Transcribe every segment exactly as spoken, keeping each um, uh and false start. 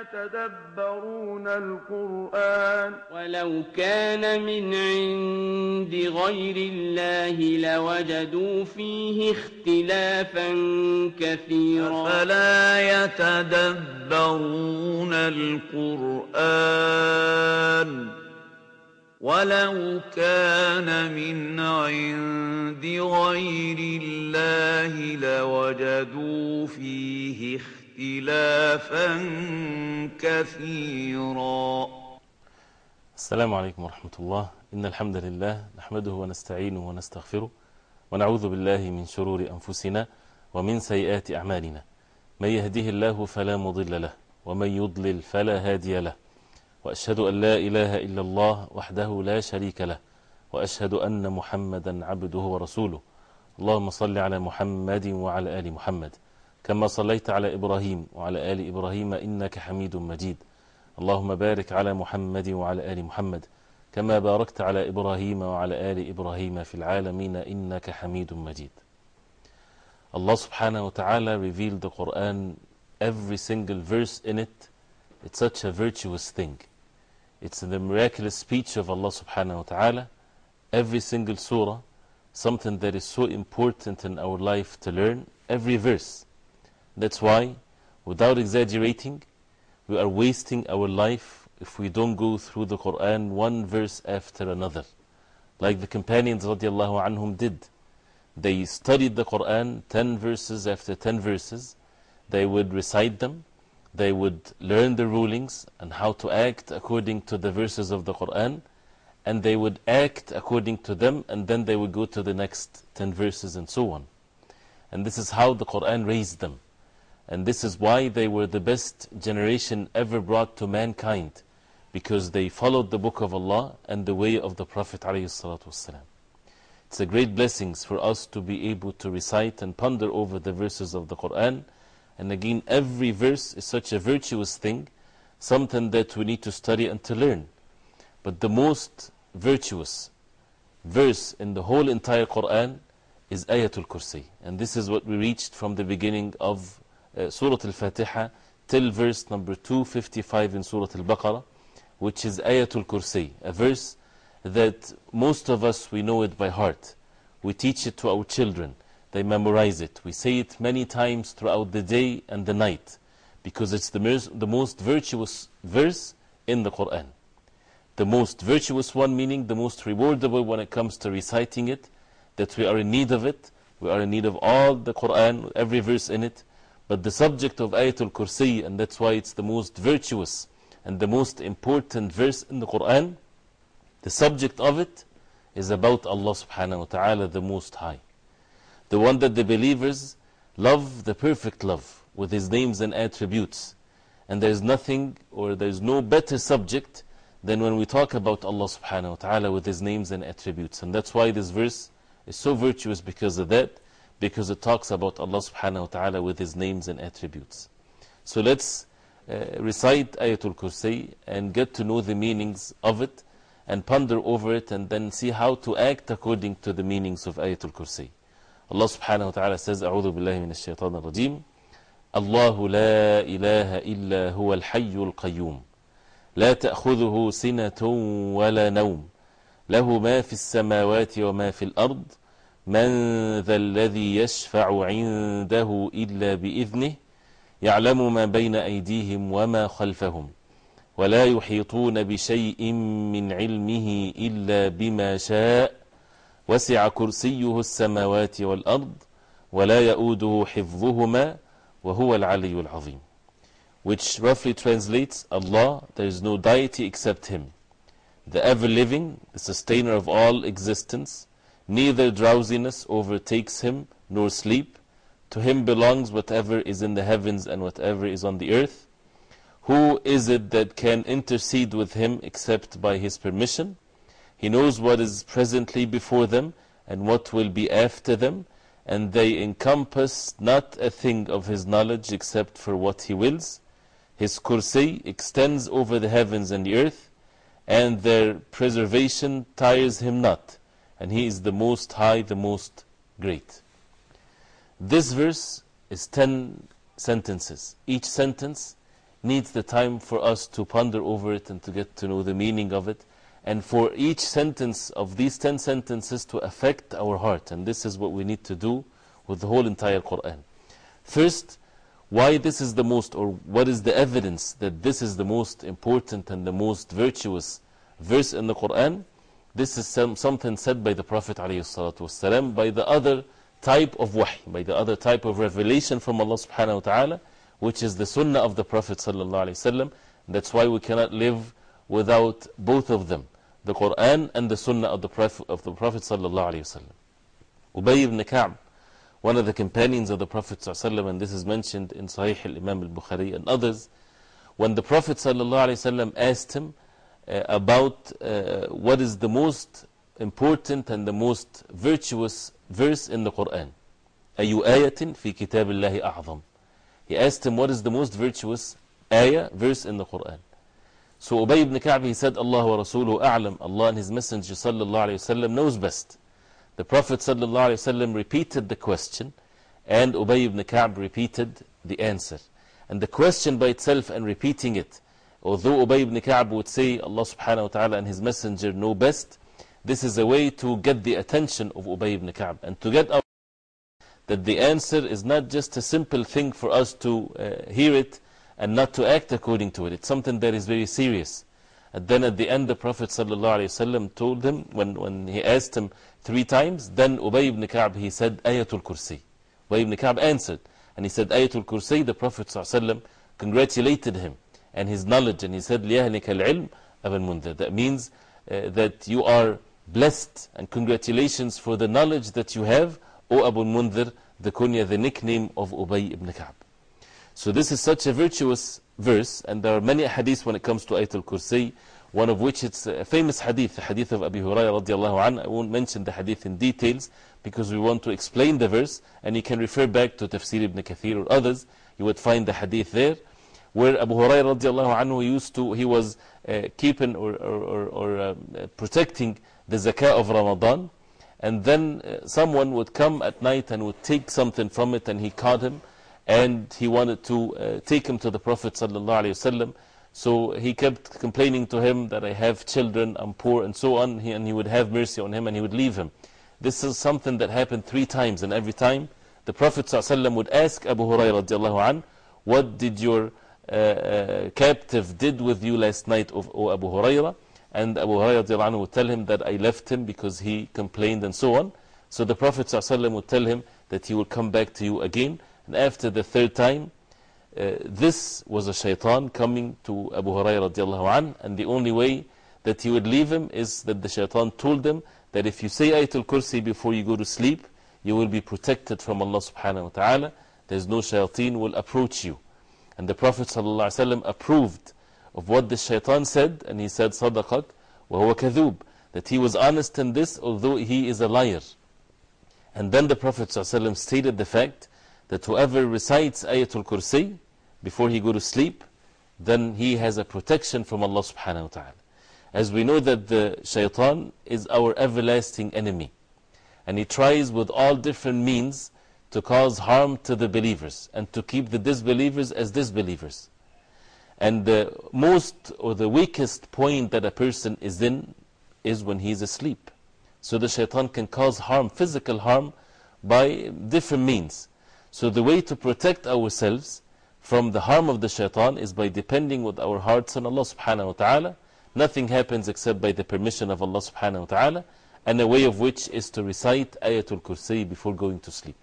يتدبرون القرآن ولو كان من عند غير الله لوجدوا فيه اختلافا كثيرا أفلا يتدبرون القرآن ولو كان من عند غير الله لوجدوا فيه اختلافا كثيرا. السلام عليكم ورحمة الله. إن الحمد لله نحمده ونستعينه ونستغفره ونعوذ بالله من شرور أنفسنا ومن سيئات أعمالنا. من يهده الله فلا مضل له ومن يضلل فلا هادي له، وأشهد أن لا إله إلا الله وحده لا شريك له، وأشهد أن محمدا عبده ورسوله. اللهم صل على محمد وعلى آل محمد كما صليت على إبراهيم وعلى آل إبراهيم إنك حميد مجيد. اللهم بارك على محمد وعلى آل محمد كما باركت على إبراهيم وعلى آل إبراهيم في العالمين إنك حميد مجيد. Allah subhanahu wa ta'ala revealed the Quran, every single verse in it. It's such a virtuous thing. It's the miraculous speech of Allah subhanahu wa ta'ala. Every single surah, something that is so important in our life to learn, every verse. That's why, without exaggerating, we are wasting our life if we don't go through the Quran one verse after another, like the companions radiallahu anhum did. They studied the Quran ten verses after ten verses. They would recite them, they would learn the rulings and how to act according to the verses of the Quran, and they would act according to them, and then they would go to the next ten verses and so on. And this is how the Quran raised them. And this is why they were the best generation ever brought to mankind, because they followed the book of Allah and the way of the Prophet ﷺ. It's a great blessing for us to be able to recite and ponder over the verses of the Quran. And again, every verse is such a virtuous thing, something that we need to study and to learn. But the most virtuous verse in the whole entire Quran is Ayatul Kursi. And this is what we reached from the beginning of uh, Surah Al-Fatiha till verse number two fifty-five in Surah Al-Baqarah, which is Ayatul Kursi, a verse that most of us, we know it by heart. We teach it to our children. They memorize it. We say it many times throughout the day and the night, because it's the, the most virtuous verse in the Quran. The most virtuous one, meaning the most rewardable when it comes to reciting it, that we are in need of it. We are in need of all the Quran, every verse in it. But the subject of Ayatul Kursi, and that's why it's the most virtuous and the most important verse in the Quran, the subject of it is about Allah subhanahu wa ta'ala, the Most High. The one that the believers love, the perfect love, with His names and attributes. And there is nothing, or there is no better subject than when we talk about Allah subhanahu wa ta'ala with His names and attributes. And that's why this verse is so virtuous because of that, because it talks about Allah subhanahu wa ta'ala with His names and attributes. So let's uh, recite Ayatul Kursi and get to know the meanings of it and ponder over it, and then see how to act according to the meanings of Ayatul Kursi. Allah subhanahu wa ta'ala says, أعوذ بالله من الشيطان الرجيم الله لا إله إلا هو الحي القيوم لا تأخذه سنة ولا نوم له ما في السماوات وما في الأرض من ذا الذي يشفع عنده إلا بإذنه يعلم ما بين أيديهم وما خلفهم ولا يحيطون بشيء من علمه إلا بما شاء وسع كرسيه السماوات والأرض ولا يؤوده حفظهما وهو العلي العظيم. Which roughly translates, Allah, there is no deity except Him, the ever-living, the sustainer of all existence. Neither drowsiness overtakes Him, nor sleep. To Him belongs whatever is in the heavens and whatever is on the earth. Who is it that can intercede with Him except by His permission? He knows what is presently before them and what will be after them, and they encompass not a thing of His knowledge except for what He wills. His kursi extends over the heavens and the earth, and their preservation tires Him not, and He is the Most High, the Most Great. This verse is ten sentences. Each sentence needs the time for us to ponder over it and to get to know the meaning of it, and for each sentence of these ten sentences to affect our heart. And this is what we need to do with the whole entire Quran. First, why this is the most, or what is the evidence that this is the most important and the most virtuous verse in the Quran? This is some, something said by the Prophet ﷺ, by the other type of wahy, by the other type of revelation from Allah subhanahu wa ta'ala, which is the sunnah of the Prophet ﷺ. That's why we cannot live without both of them, the Quran and the sunnah of the Prophet, of the Prophet ﷺ. Ubay ibn Ka'b, one of the companions of the Prophet ﷺ, and this is mentioned in Sahih al-Imam al-Bukhari and others, when the Prophet ﷺ asked him uh, about uh, what is the most important and the most virtuous verse in the Quran. أَيُّ آيَةٍ فِي كِتَابِ اللَّهِ أَعْظَمُ. He asked him, what is the most virtuous ayah, verse in the Quran? So Ubay ibn Ka'b, he said, Allah wa Rasuluhu a'lam. Allah and His Messenger sallallahu alayhi wa sallam knows best. The Prophet sallallahu alayhi wa sallam repeated the question, and Ubay ibn Ka'b repeated the answer. And the question by itself and repeating it, although Ubay ibn Ka'b would say Allah subhanahu wa ta'ala and His Messenger know best, this is a way to get the attention of Ubay ibn Ka'b, and to get our that the answer is not just a simple thing for us to uh, hear it and not to act according to it. It's something that is very serious. And then at the end, the Prophet ﷺ told him, when, when he asked him three times, then Ubay ibn Ka'b, he said, Ayatul Kursi. Ubay ibn Ka'b answered, and he said, Ayatul Kursi. The Prophet ﷺ congratulated him and his knowledge, and he said, لِيَهْنِكَ الْعِلْمِ أَبَا الْمُنذِرِ. That means uh, that you are blessed, and congratulations for the knowledge that you have, O Abu al-Mundhir, the kunya, the nickname of Ubay ibn Ka'b. So this is such a virtuous verse, and there are many hadiths when it comes to Ayatul Kursi, one of which it's a famous hadith, the hadith of Abi Hurairah radiallahu anhu. I won't mention the hadith in details because we want to explain the verse, and you can refer back to Tafsir ibn Kathir or others. You would find the hadith there, where Abu Hurairah radiallahu anhu used to, he was uh, keeping or, or, or, or uh, protecting the zakah of Ramadan. And then uh, someone would come at night and would take something from it, and he caught him, and he wanted to uh, take him to the Prophet ﷺ. So he kept complaining to him that I have children, I'm poor, and so on, he, and he would have mercy on him and he would leave him. This is something that happened three times, and every time the Prophet ﷺ would ask Abu Hurairah radiallahu anh, what did your uh, uh, captive did with you last night, of, O Abu Hurairah? And Abu Hurairah radiallahu anh would tell him that I left him because he complained and so on. So the Prophet ﷺ would tell him that he will come back to you again. And after the third time, uh, this was a shaitan coming to Abu Hurairah radiallahu anh, and the only way that he would leave him is that the shaitan told him that if you say Ayatul Kursi before you go to sleep, you will be protected from Allah subhanahu wa ta'ala. There's no shaitan will approach you. And the Prophet ﷺ approved of what the shaitan said, and he said, Sadaqak wa huwa kadhub, that he was honest in this, although he is a liar. And then the Prophet ﷺ stated the fact that whoever recites Ayatul Kursi before he go to sleep, then he has a protection from Allah subhanahu wa ta'ala. As we know that the shaitan is our everlasting enemy, and he tries with all different means to cause harm to the believers and to keep the disbelievers as disbelievers. And the most or the weakest point that a person is in is when he is asleep. So the shaitan can cause harm, physical harm, by different means. So the way to protect ourselves from the harm of the shaitan is by depending with our hearts on Allah subhanahu wa ta'ala. Nothing happens except by the permission of Allah subhanahu wa ta'ala, and a way of which is to recite Ayatul Kursi before going to sleep.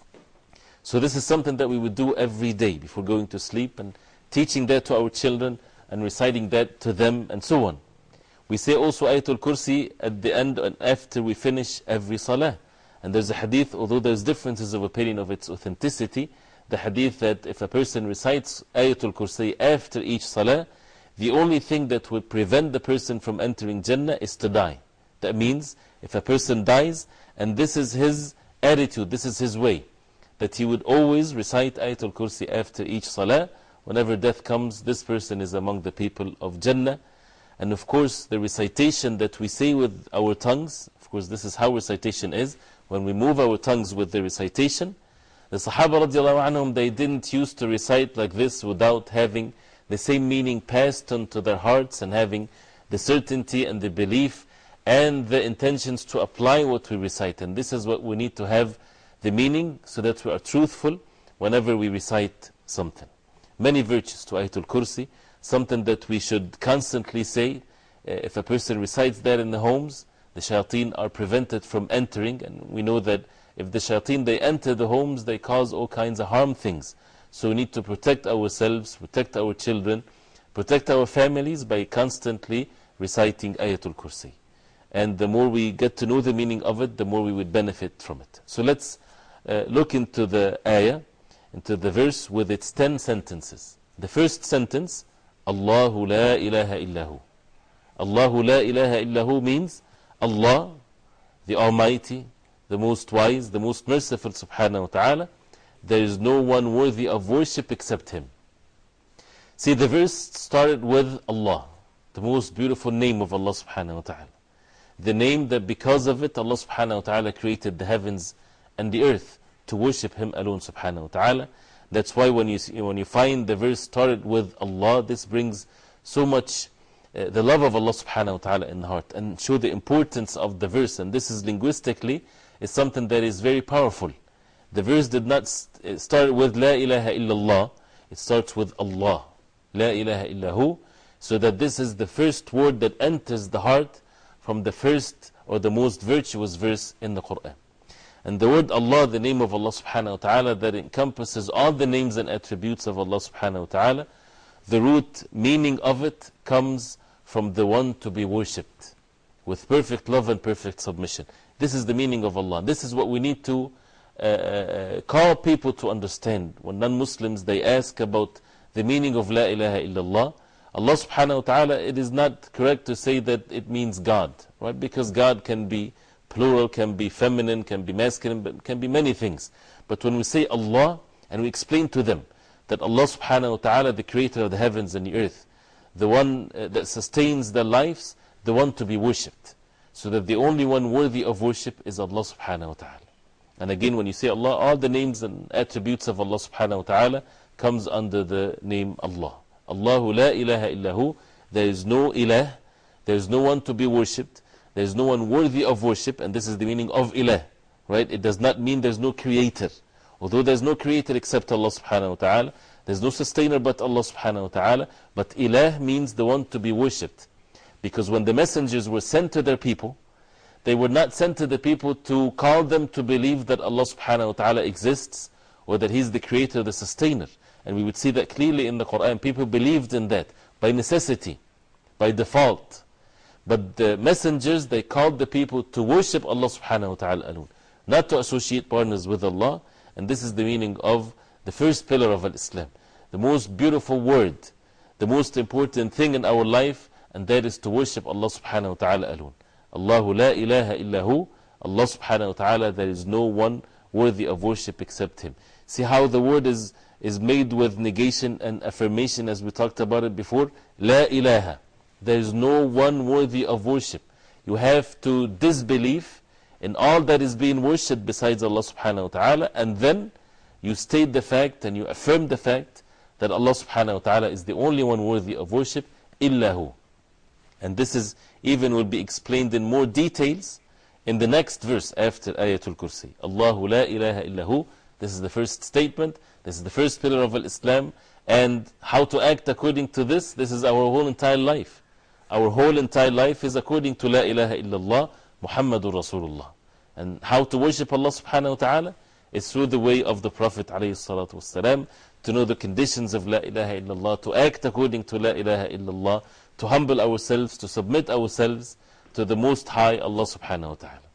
So this is something that we would do every day before going to sleep, and teaching that to our children and reciting that to them and so on. We say also Ayatul Kursi at the end and after we finish every salah. And there's a hadith, although there's differences of opinion of its authenticity, the hadith that if a person recites Ayatul Kursi after each salah, the only thing that would prevent the person from entering Jannah is to die. That means if a person dies, and this is his attitude, this is his way, that he would always recite Ayatul Kursi after each salah, whenever death comes, this person is among the people of Jannah. And of course, the recitation that we say with our tongues, of course, this is how recitation is. When we move our tongues with the recitation, the Sahaba radiallahu anhum, they didn't used to recite like this without having the same meaning passed on to their hearts, and having the certainty and the belief and the intentions to apply what we recite. And this is what we need to have the meaning, so that we are truthful whenever we recite something. Many virtues to Ayatul Kursi, something that we should constantly say. Uh, if a person recites that in the homes, the shayateen are prevented from entering, and we know that if the shayateen they enter the homes, they cause all kinds of harm things. So we need to protect ourselves, protect our children, protect our families by constantly reciting Ayatul Kursi. And the more we get to know the meaning of it, the more we would benefit from it. So let's uh, look into the ayah, into the verse with its ten sentences. The first sentence, Allahu la ilaha illahu. Allahu la ilaha illahu means Allah, the Almighty, the Most Wise, the Most Merciful subhanahu wa ta'ala. There is no one worthy of worship except Him. See, the verse started with Allah, the most beautiful name of Allah subhanahu wa ta'ala. The name that because of it, Allah subhanahu wa ta'ala created the heavens and the earth to worship Him alone subhanahu wa ta'ala. That's why when you, see, when you find the verse started with Allah, this brings so much uh, the love of Allah subhanahu wa ta'ala in the heart, and show the importance of the verse. And this is linguistically, is something that is very powerful. The verse did not st start with La ilaha illallah, it starts with Allah, La ilaha illahu, so that this is the first word that enters the heart from the first or the most virtuous verse in the Quran. And the word Allah, the name of Allah subhanahu wa ta'ala, that encompasses all the names and attributes of Allah subhanahu wa ta'ala, the root meaning of it comes from the one to be worshipped with perfect love and perfect submission. This is the meaning of Allah. This is what we need to uh, uh, call people to understand. When non-Muslims, they ask about the meaning of La ilaha illallah, Allah subhanahu wa ta'ala, it is not correct to say that it means God, right? Because God can be plural, can be feminine, can be masculine, but can be many things. But when we say Allah, and we explain to them that Allah subhanahu wa ta'ala, the creator of the heavens and the earth, the one uh, that sustains their lives, the one to be worshipped, so that the only one worthy of worship is Allah subhanahu wa ta'ala. And again, when you say Allah, all the names and attributes of Allah subhanahu wa ta'ala comes under the name Allah. Allahu la ilaha illahu. There is no ilah, there is no one to be worshipped, there is no one worthy of worship, and this is the meaning of ilah, right? It does not mean there is no creator. Although there is no creator except Allah subhanahu wa ta'ala, there is no sustainer but Allah subhanahu wa ta'ala, but ilah means the one to be worshipped. Because when the messengers were sent to their people, they were not sent to the people to call them to believe that Allah subhanahu wa ta'ala exists, or that He is the creator, the sustainer. And we would see that clearly in the Quran. People believed in that by necessity, by default. But the messengers, they called the people to worship Allah subhanahu wa ta'ala alone, not to associate partners with Allah. And this is the meaning of the first pillar of Islam, the most beautiful word, the most important thing in our life, and that is to worship Allah subhanahu wa ta'ala alone. Allahu la ilaha illahu. Allah subhanahu wa ta'ala, there is no one worthy of worship except Him. See how the word is is made with negation and affirmation, as we talked about it before. La ilaha. There is no one worthy of worship. You have to disbelieve in all that is being worshipped besides Allah subhanahu wa ta'ala, and then you state the fact and you affirm the fact that Allah subhanahu wa ta'ala is the only one worthy of worship, illahu. And this is even will be explained in more details in the next verse after Ayatul Kursi. Allahu la ilaha illahu. This is the first statement. This is the first pillar of Islam. And how to act according to this, this is our whole entire life. Our whole entire life is according to La ilaha illallah, Muhammadur Rasulullah. And how to worship Allah subhanahu wa ta'ala is through the way of the Prophet alayhi salatu wasalam, to know the conditions of La ilaha illallah, to act according to La ilaha illallah, to humble ourselves, to submit ourselves to the Most High Allah subhanahu wa ta'ala.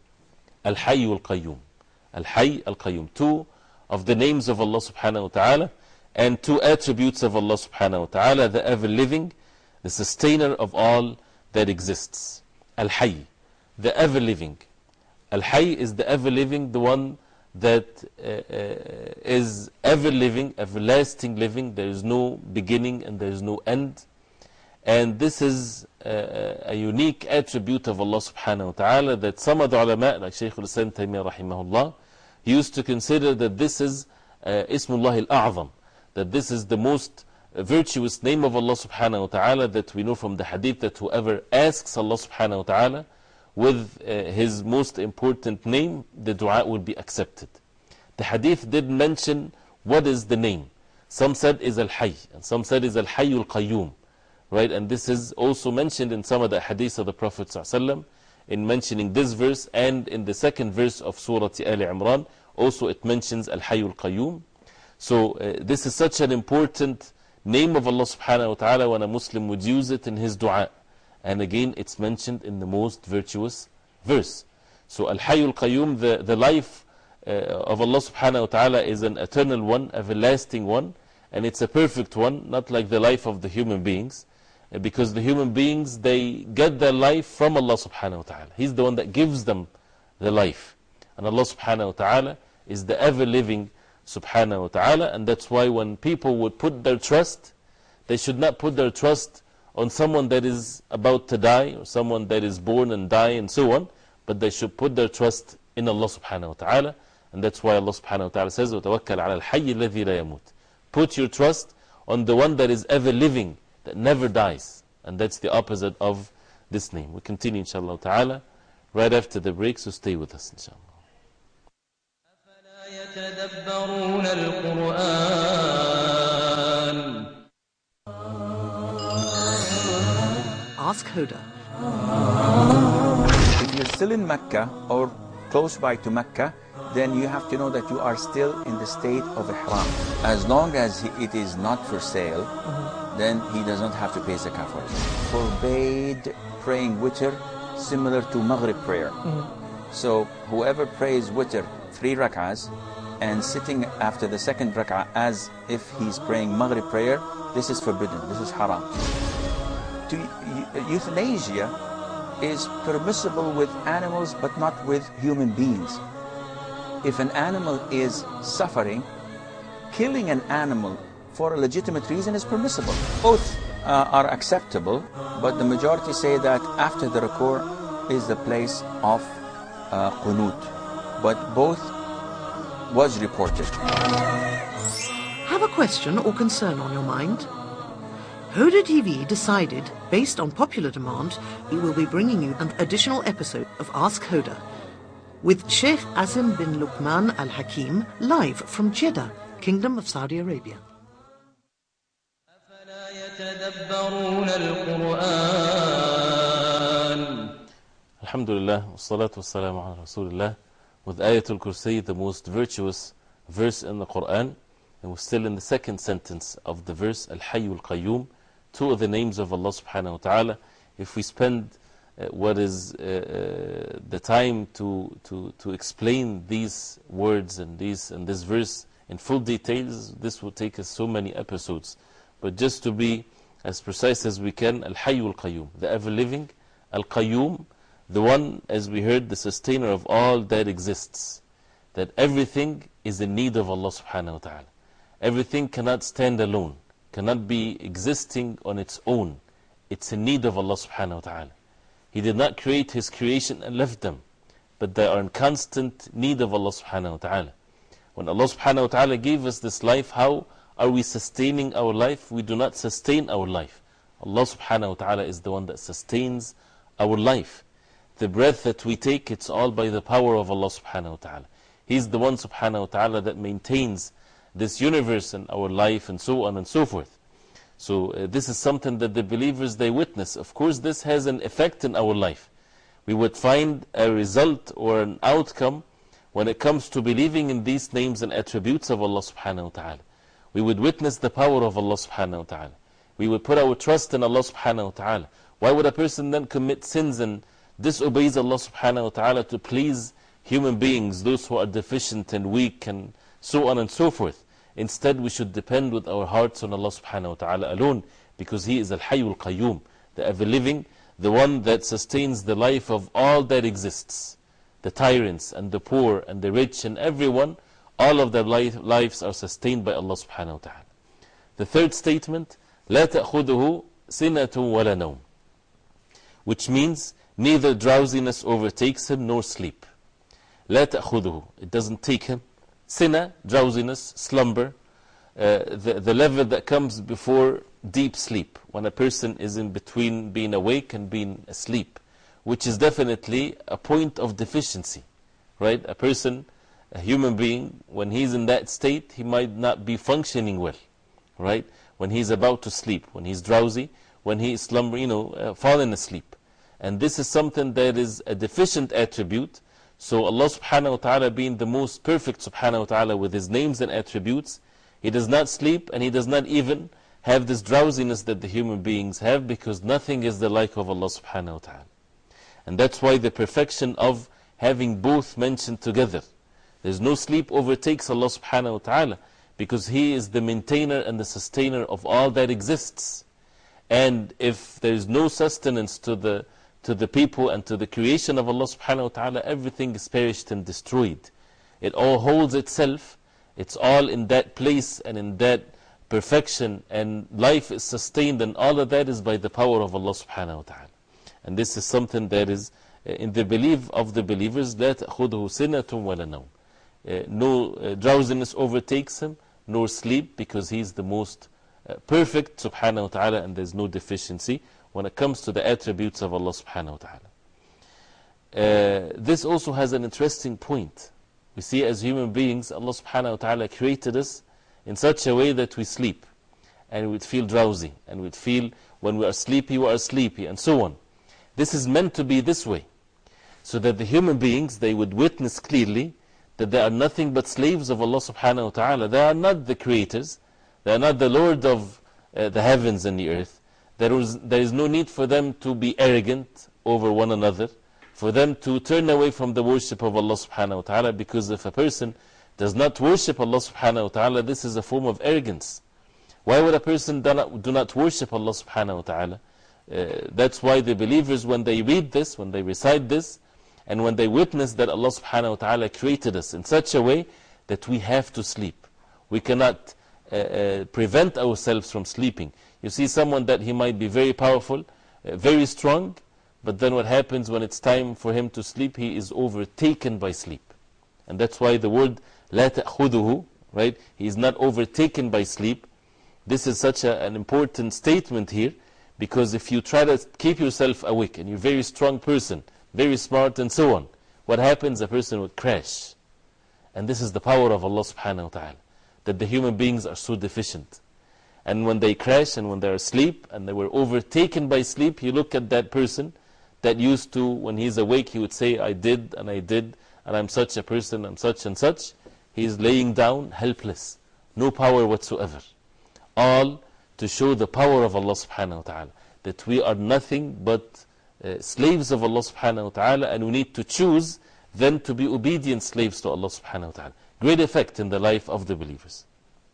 Al-Hayy al-Qayyum. Al-Hayy al-Qayyum. Two of the names of Allah subhanahu wa ta'ala, and two attributes of Allah subhanahu wa ta'ala, the ever-living, the sustainer of all that exists. Al-Hayy, the ever-living. Al-Hayy is the ever-living, the one that uh, uh, is ever-living, everlasting living. There is no beginning and there is no end. And this is uh, a unique attribute of Allah subhanahu wa ta'ala that some of the ulama, like Shaykh al-Islam Taymiyyah rahimahullah, used to consider that this is uh, Ismullah al-A'zam, that this is the most virtuous name of Allah subhanahu wa ta'ala that we know from the hadith that whoever asks Allah subhanahu wa ta'ala with uh, his most important name, the dua will be accepted. The hadith did mention what is the name. Some said is Al-Hayy, and some said is Al-Hayyul Qayyum. Right? And this is also mentioned in some of the hadiths of the Prophet ﷺ, in mentioning this verse, and in the second verse of Surah Al Imran, also it mentions Al-Hayyul Qayyum. So uh, this is such an important name of Allah subhanahu wa ta'ala when a Muslim would use it in his dua. And again, it's mentioned in the most virtuous verse. So Al-Hayyul Qayyum, the, the life uh, of Allah subhanahu wa ta'ala is an eternal one, everlasting one, and it's a perfect one, not like the life of the human beings. Because the human beings, they get their life from Allah subhanahu wa ta'ala. He's the one that gives them the life. And Allah subhanahu wa ta'ala is the ever-living subhanahu wa ta'ala. And that's why when people would put their trust, they should not put their trust on someone that is about to die, or someone that is born and die and so on. But they should put their trust in Allah subhanahu wa ta'ala. And that's why Allah subhanahu wa ta'ala says, وَتَوَكَّلْ عَلَى الْحَيِّ الَّذِي لَا يَمُوتُ. Put your trust on the one that is ever-living, that never dies. And that's the opposite of this name. We continue inshallah ta'ala right after the break, so stay with us inshallah. Ask Huda. If you're still in Mecca or close by to Mecca, then you have to know that you are still in the state of Ihram. As long as it is not for sale, mm-hmm. then he does not have to pay zakah for it. Forbade praying witr similar to Maghrib prayer. Mm-hmm. So whoever prays witr three rak'ahs and sitting after the second rak'ah as if he's praying Maghrib prayer, this is forbidden, this is haram. To, euthanasia is permissible with animals but not with human beings. If an animal is suffering, killing an animal for a legitimate reason is permissible. Both uh, are acceptable, but the majority say that after the ruku' is the place of uh, qunut. But both was reported. Have a question or concern on your mind? Huda T V decided, based on popular demand, we will be bringing you an additional episode of Ask Huda, with Sheikh Azim bin Luqman Al Hakim, live from Jeddah, Kingdom of Saudi Arabia. Alhamdulillah, wassalatu wassalamu ala Rasulullah. With Ayatul Kursi, the most virtuous verse in the Quran, and we're still in the second sentence of the verse, Al-Hayyul Qayyum, two of the names of Allah subhanahu wa ta'ala. If we spend Uh, what is uh, uh, the time to, to, to explain these words and, these, and this verse in full details, this will take us so many episodes. But just to be as precise as we can, Al-Hayyul Qayyum, the ever-living, Al-Qayyum, the one, as we heard, the sustainer of all that exists. That everything is in need of Allah subhanahu wa ta'ala. Everything cannot stand alone, cannot be existing on its own. It's in need of Allah subhanahu wa ta'ala. He did not create His creation and left them, but they are in constant need of Allah subhanahu wa ta'ala. When Allah subhanahu wa ta'ala gave us this life, how are we sustaining our life? We do not sustain our life. Allah subhanahu wa ta'ala is the one that sustains our life. The breath that we take, it's all by the power of Allah subhanahu wa ta'ala. He's the one subhanahu wa ta'ala that maintains this universe and our life and so on and so forth. So uh, this is something that the believers, they witness. Of course, this has an effect in our life. We would find a result or an outcome when it comes to believing in these names and attributes of Allah subhanahu wa ta'ala. We would witness the power of Allah subhanahu wa ta'ala. We would put our trust in Allah subhanahu wa ta'ala. Why would a person then commit sins and disobeys Allah subhanahu wa ta'ala to please human beings, those who are deficient and weak and so on and so forth? Instead, we should depend with our hearts on Allah subhanahu wa ta'ala alone, because He is Al-Hayyul Qayyum, the ever-living, the one that sustains the life of all that exists. The tyrants and the poor and the rich and everyone, all of their life, lives are sustained by Allah subhanahu wa ta'ala. The third statement, لا تأخذه سنة ولا نوم, which means neither drowsiness overtakes him nor sleep. لا تأخذه, it doesn't take him. Sinna, drowsiness, slumber, uh, the, the level that comes before deep sleep, when a person is in between being awake and being asleep, which is definitely a point of deficiency, right? A person, a human being, when he's in that state, he might not be functioning well, right? When he's about to sleep, when he's drowsy, when he is slumbering, you know, uh, falling asleep. And this is something that is a deficient attribute. So Allah subhanahu wa ta'ala, being the most perfect subhanahu wa ta'ala with His names and attributes, He does not sleep and He does not even have this drowsiness that the human beings have, because nothing is the like of Allah subhanahu wa ta'ala. And that's why the perfection of having both mentioned together. There's no sleep overtakes Allah subhanahu wa ta'ala, because He is the maintainer and the sustainer of all that exists. And if there is no sustenance to the, to the people and to the creation of Allah subhanahu wa ta'ala, everything is perished and destroyed. It all holds itself. It's all in that place and in that perfection, and life is sustained, and all of that is by the power of Allah subhanahu wa ta'ala. And this is something that is in the belief of the believers, لا تأخذه سنة ولا نوم. Uh, no uh, drowsiness overtakes him, nor sleep, because he is the most uh, perfect subhanahu wa ta'ala, and there is no deficiency when it comes to the attributes of Allah subhanahu wa ta'ala. Uh, this also has an interesting point. We see as human beings, Allah subhanahu wa ta'ala created us in such a way that we sleep, and we'd feel drowsy, and we'd feel when we are sleepy, we are sleepy, and so on. This is meant to be this way, so that the human beings, they would witness clearly that they are nothing but slaves of Allah subhanahu wa ta'ala. They are not the creators. They are not the Lord of uh, the heavens and the earth. There is, there is no need for them to be arrogant over one another, for them to turn away from the worship of Allah subhanahu wa ta'ala, because if a person does not worship Allah subhanahu wa ta'ala, this is a form of arrogance. Why would a person do not, do not worship Allah subhanahu wa ta'ala? Uh, that's why the believers, when they read this, when they recite this, and when they witness that Allah subhanahu wa ta'ala created us in such a way that we have to sleep. We cannot uh, uh, prevent ourselves from sleeping. You see someone that he might be very powerful, uh, very strong, but then what happens when it's time for him to sleep, he is overtaken by sleep. And that's why the word لا تأخذه, right? He is not overtaken by sleep. This is such a, an important statement here, because if you try to keep yourself awake and you're a very strong person, very smart and so on, what happens? A person would crash. And this is the power of Allah subhanahu wa ta'ala, that the human beings are so deficient. And when they crash and when they are asleep and they were overtaken by sleep, you look at that person that used to, when he's awake, he would say, I did and I did, and I'm such a person, I'm such and such. He is laying down helpless, no power whatsoever. All to show the power of Allah subhanahu wa ta'ala, that we are nothing but Uh, slaves of Allah subhanahu wa ta'ala, and we need to choose then to be obedient slaves to Allah subhanahu wa ta'ala. Great effect in the life of the believers.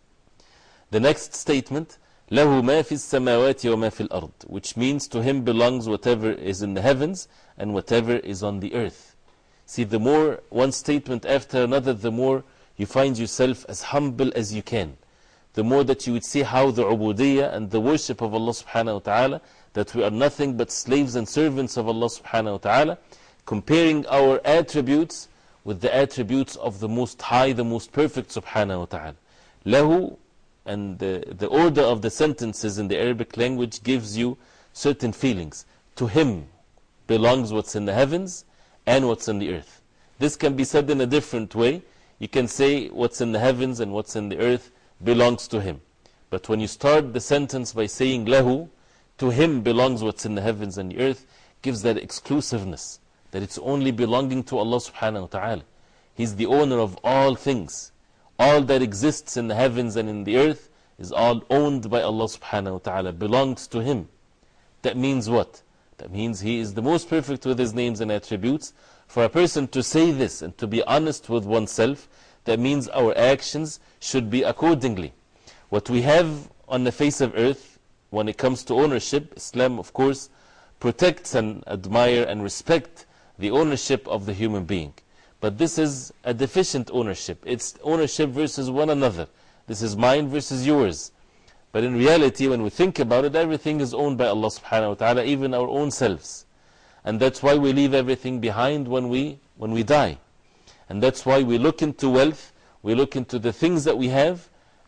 The next statement, لَهُ مَا فِي السَّمَاوَاتِ وَمَا فِي الْأَرْضِ, which means to Him belongs whatever is in the heavens and whatever is on the earth. See, the more one statement after another, the more you find yourself as humble as you can. The more that you would see how the ubudiyyah and the worship of Allah subhanahu wa ta'ala, that we are nothing but slaves and servants of Allah subhanahu wa ta'ala, comparing our attributes with the attributes of the Most High, the Most Perfect subhanahu wa ta'ala. Lahu, and the, the order of the sentences in the Arabic language gives you certain feelings. To Him belongs what's in the heavens and what's in the earth. This can be said in a different way. You can say what's in the heavens and what's in the earth belongs to Him. But when you start the sentence by saying Lahu, to Him belongs what's in the heavens and the earth, gives that exclusiveness, that it's only belonging to Allah subhanahu wa ta'ala. He's the owner of all things. All that exists in the heavens and in the earth is all owned by Allah subhanahu wa ta'ala, belongs to Him. That means what? That means He is the most perfect with His names and attributes. For a person to say this and to be honest with oneself, that means our actions should be accordingly. What we have on the face of earth, when it comes to ownership, Islam, of course, protects and admire and respect the ownership of the human being. But this is a deficient ownership. It's ownership versus one another. This is mine versus yours. But in reality, when we think about it, everything is owned by Allah subhanahu wa ta'ala, even our own selves. And that's why we leave everything behind when we, when we die. And that's why we look into wealth, we look into the things that we have,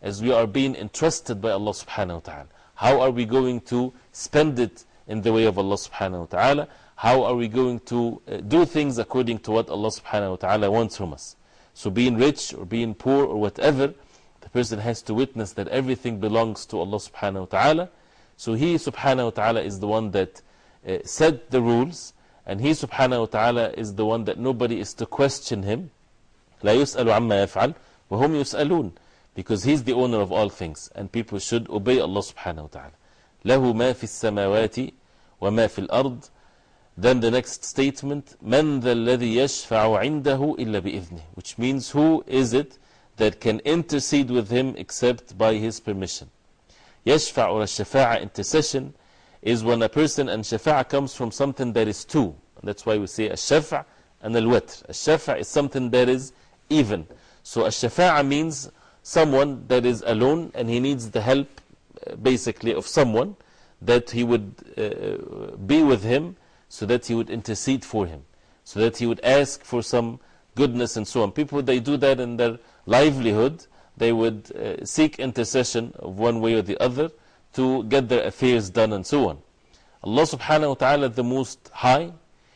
as we are being entrusted by Allah subhanahu wa ta'ala. How are we going to spend it in the way of Allah subhanahu wa ta'ala? How are we going to uh, do things according to what Allah subhanahu wa ta'ala wants from us? So being rich or being poor or whatever, the person has to witness that everything belongs to Allah subhanahu wa ta'ala. So He subhanahu wa ta'ala is the one that uh, set the rules, and He subhanahu wa ta'ala is the one that nobody is to question Him. لا يسأل عما يفعل وهم يسألون, because He's the owner of all things, and people should obey Allah subhanahu wa ta'ala. له ما في السماوات وما في الأرض. Then the next statement, مَنْ ذَا الَّذِي يَشْفَعُ عِنْدَهُ إِلَّا بِإِذْنِهِ, which means who is it that can intercede with Him except by His permission. يشفع or الشفاعة, intercession, is when a person, and shafa'a comes from something that is two. That's why we say الشفع and الوتر. الشفع is something that is even. So الشفاعة means someone that is alone and he needs the help uh, basically of someone, that he would uh, be with him, so that he would intercede for him, so that he would ask for some goodness and so on. People, they do that in their livelihood. They would uh, seek intercession of one way or the other to get their affairs done and so on. Allah subhanahu wa ta'ala, the Most High,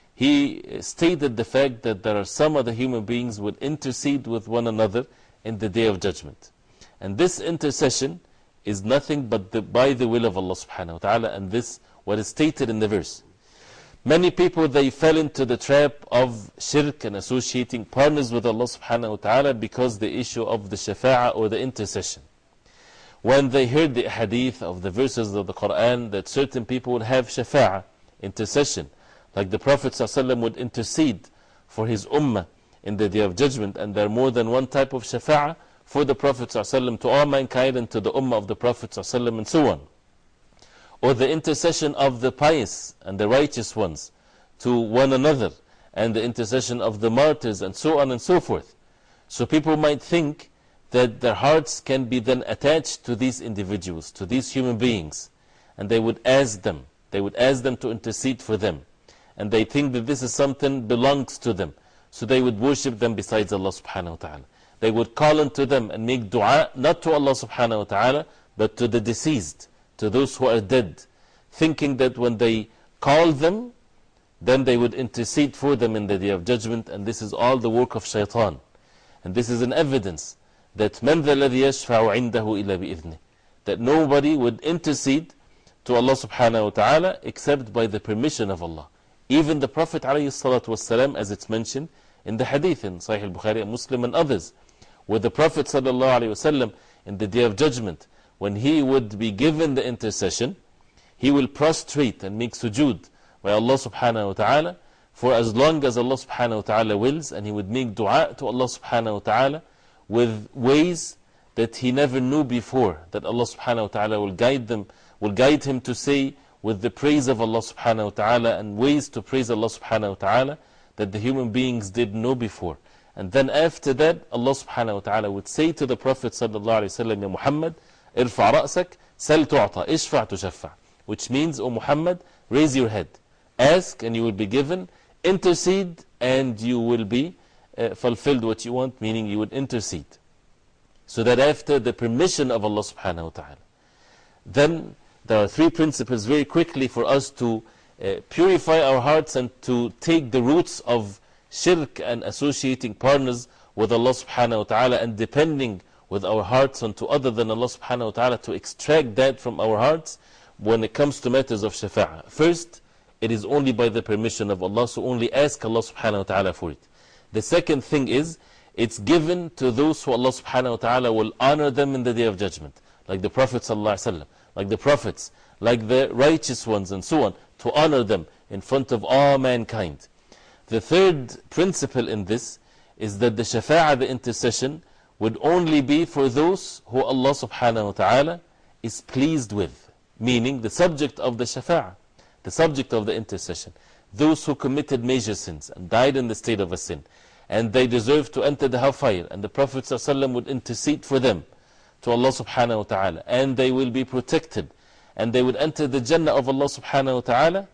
He stated the fact that there are some other human beings would intercede with one another in the Day of Judgment. And this intercession is nothing but the, by the will of Allah subhanahu wa ta'ala, and this what is stated in the verse. Many people, they fell into the trap of shirk and associating partners with Allah subhanahu wa ta'ala because the issue of the shafa'a or the intercession. When they heard the hadith of the verses of the Quran that certain people would have shafa'a, intercession, like the Prophet ﷺ would intercede for his ummah in the Day of Judgment, and there are more than one type of shafa'a for the Prophet ﷺ to all mankind and to the ummah of the Prophet ﷺ and so on. Or the intercession of the pious and the righteous ones to one another, and the intercession of the martyrs and so on and so forth. So people might think that their hearts can be then attached to these individuals, to these human beings, and they would ask them, they would ask them to intercede for them, and they think that this is something belongs to them, so they would worship them besides Allah subhanahu wa ta'ala. They would call unto them and make dua, not to Allah subhanahu wa ta'ala, but to the deceased, to those who are dead, thinking that when they call them, then they would intercede for them in the Day of Judgment. And this is all the work of shaitan. And this is an evidence that مَنْ ذَا الَّذِي يَشْفَعُ عِنْدَهُ إِلَّا بِإِذْنِهِ, that nobody would intercede to Allah subhanahu wa ta'ala except by the permission of Allah. Even the Prophet ﷺ, as it's mentioned in the hadith in Sahih al-Bukhari and Muslim and others, where the Prophet ﷺ in the Day of Judgment, when he would be given the intercession, he will prostrate and make sujood by Allah subhanahu wa ta'ala for as long as Allah subhanahu wa ta'ala wills, and he would make dua to Allah subhanahu wa ta'ala with ways that he never knew before, that Allah subhanahu wa ta'ala will guide them, will guide him to say with the praise of Allah subhanahu wa ta'ala, and ways to praise Allah subhanahu wa ta'ala that the human beings didn't know before. And then after that, Allah subhanahu wa ta'ala would say to the Prophet sallallahu alayhi wa sallam, Ya Muhammad, irfa' ra'sak, sal tu'ta, ishfa' tushaffa, which means, O Muhammad, raise your head, ask and you will be given, intercede and you will be uh, fulfilled what you want, meaning you would intercede. So that after the permission of Allah subhanahu wa ta'ala. Then there are three principles very quickly for us to uh, purify our hearts and to take the roots of shirk and associating partners with Allah subhanahu wa ta'ala and depending with our hearts onto other than Allah subhanahu wa ta'ala, to extract that from our hearts when it comes to matters of shafa'a. First, it is only by the permission of Allah, so only ask Allah subhanahu wa ta'ala for it. The second thing is, it's given to those who Allah subhanahu wa ta'ala will honor them in the Day of Judgment, like the Prophet sallallahu alaihi wasallam, like the prophets, like the righteous ones and so on, to honor them in front of all mankind. The third principle in this is that the shafa'a, the intercession, would only be for those who Allah subhanahu wa ta'ala is pleased with, meaning the subject of the shafa'a, the subject of the intercession, those who committed major sins and died in the state of a sin, and they deserve to enter the hellfire, and the Prophet ﷺ would intercede for them to Allah subhanahu wa ta'ala, and they will be protected, and they would enter the Jannah of Allah subhanahu wa ta'ala.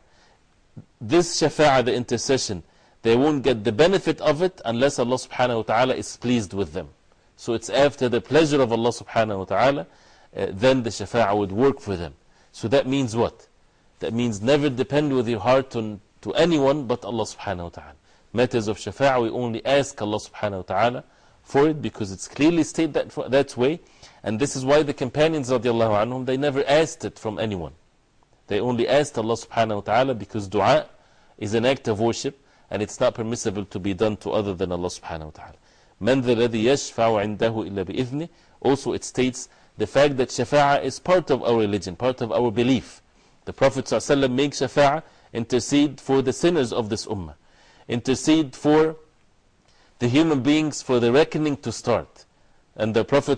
This shafa'a, the intercession, they won't get the benefit of it unless Allah subhanahu wa ta'ala is pleased with them. So it's after the pleasure of Allah subhanahu wa ta'ala, uh, then the shafa'ah would work for them. So that means what? That means never depend with your heart on, to anyone but Allah subhanahu wa ta'ala. Matters of shafa'ah, we only ask Allah subhanahu wa ta'ala for it, because it's clearly stated that, that way. And this is why the companions radiallahu anhum, they never asked it from anyone. They only asked Allah subhanahu wa ta'ala, because dua is an act of worship, and it's not permissible to be done to other than Allah subhanahu wa ta'ala. Man ذا الذي يشفع عنده إلا بإذنه. Also it states the fact that shafa'ah is part of our religion, part of our belief. The Prophet ﷺ makes shafa'ah, intercede for the sinners of this ummah, intercede for the human beings for the reckoning to start. And the Prophet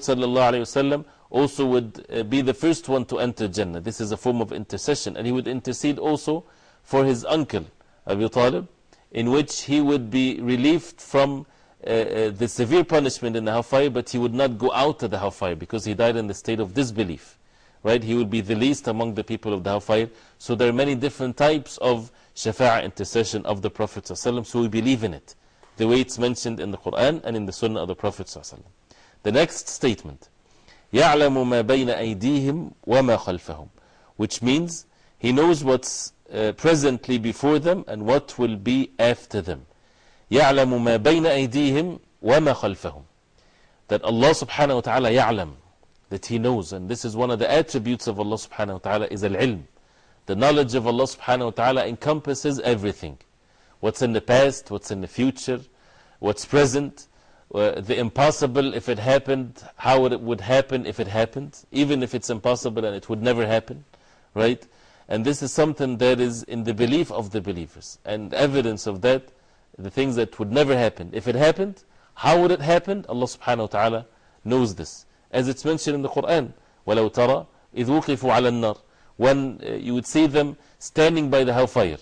ﷺ also would uh, be the first one to enter Jannah. This is a form of intercession. And he would intercede also for his uncle, Abu Talib, in which he would be relieved from uh, uh, the severe punishment in the hellfire, but he would not go out of the hellfire because he died in the state of disbelief. Right? He would be the least among the people of the hellfire. So there are many different types of shafa'ah, intercession of the Prophet ﷺ, so we believe in it, the way it's mentioned in the Quran and in the Sunnah of the Prophet ﷺ. The next statement, يَعْلَمُ مَا بَيْنَ أَيْدِيهِمْ وَمَا خَلْفَهُمْ, which means he knows what's uh, presently before them and what will be after them. يَعْلَمُ مَا بَيْنَ أَيْدِيهِمْ وَمَا خَلْفَهُمْ. That Allah subhanahu wa ta'ala يَعْلَم, that He knows, and this is one of the attributes of Allah subhanahu wa ta'ala, is al-ilm. The knowledge of Allah subhanahu wa ta'ala encompasses everything. What's in the past, what's in the future, what's present, uh, the impossible if it happened, how it would happen if it happened, even if it's impossible and it would never happen, right? And this is something that is in the belief of the believers. And evidence of that, the things that would never happen. If it happened, how would it happen? Allah subhanahu wa ta'ala knows this. As it's mentioned in the Quran, وَلَوْ تَرَى إِذْ وُقِفُوا عَلَى النَّارِ, when uh, you would see them standing by the hellfire.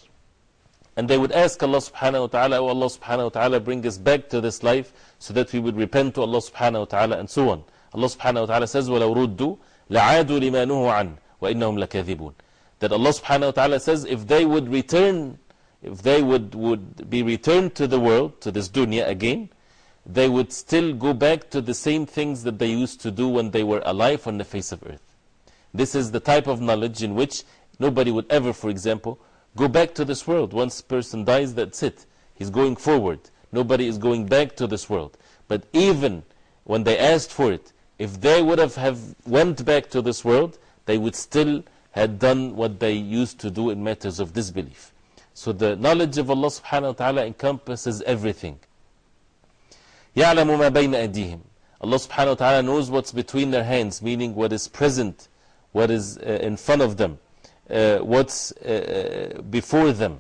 And they would ask Allah subhanahu wa ta'ala, oh Allah subhanahu wa ta'ala, bring us back to this life so that we would repent to Allah subhanahu wa ta'ala, and so on. Allah subhanahu wa ta'ala says, وَلَوْ رُدُّوا لَعَادُوا لِمَا نُهُوا عَنْهُ وَإِنَّهُمْ لَكَاذِبُونَ. That Allah subhanahu wa ta'ala says, if they would return, if they would, would be returned to the world, to this dunya again, they would still go back to the same things that they used to do when they were alive on the face of earth. This is the type of knowledge in which nobody would ever, for example, go back to this world. Once a person dies, that's it. He's going forward. Nobody is going back to this world. But even when they asked for it, if they would have, have went back to this world, they would still have done what they used to do in matters of disbelief. So the knowledge of Allah subhanahu wa ta'ala encompasses everything. يَعْلَمُ مَا بَيْنَ أَيْدِيهِمْ. Allah subhanahu wa ta'ala knows what's between their hands, meaning what is present, what is uh, in front of them, uh, what's uh, before them,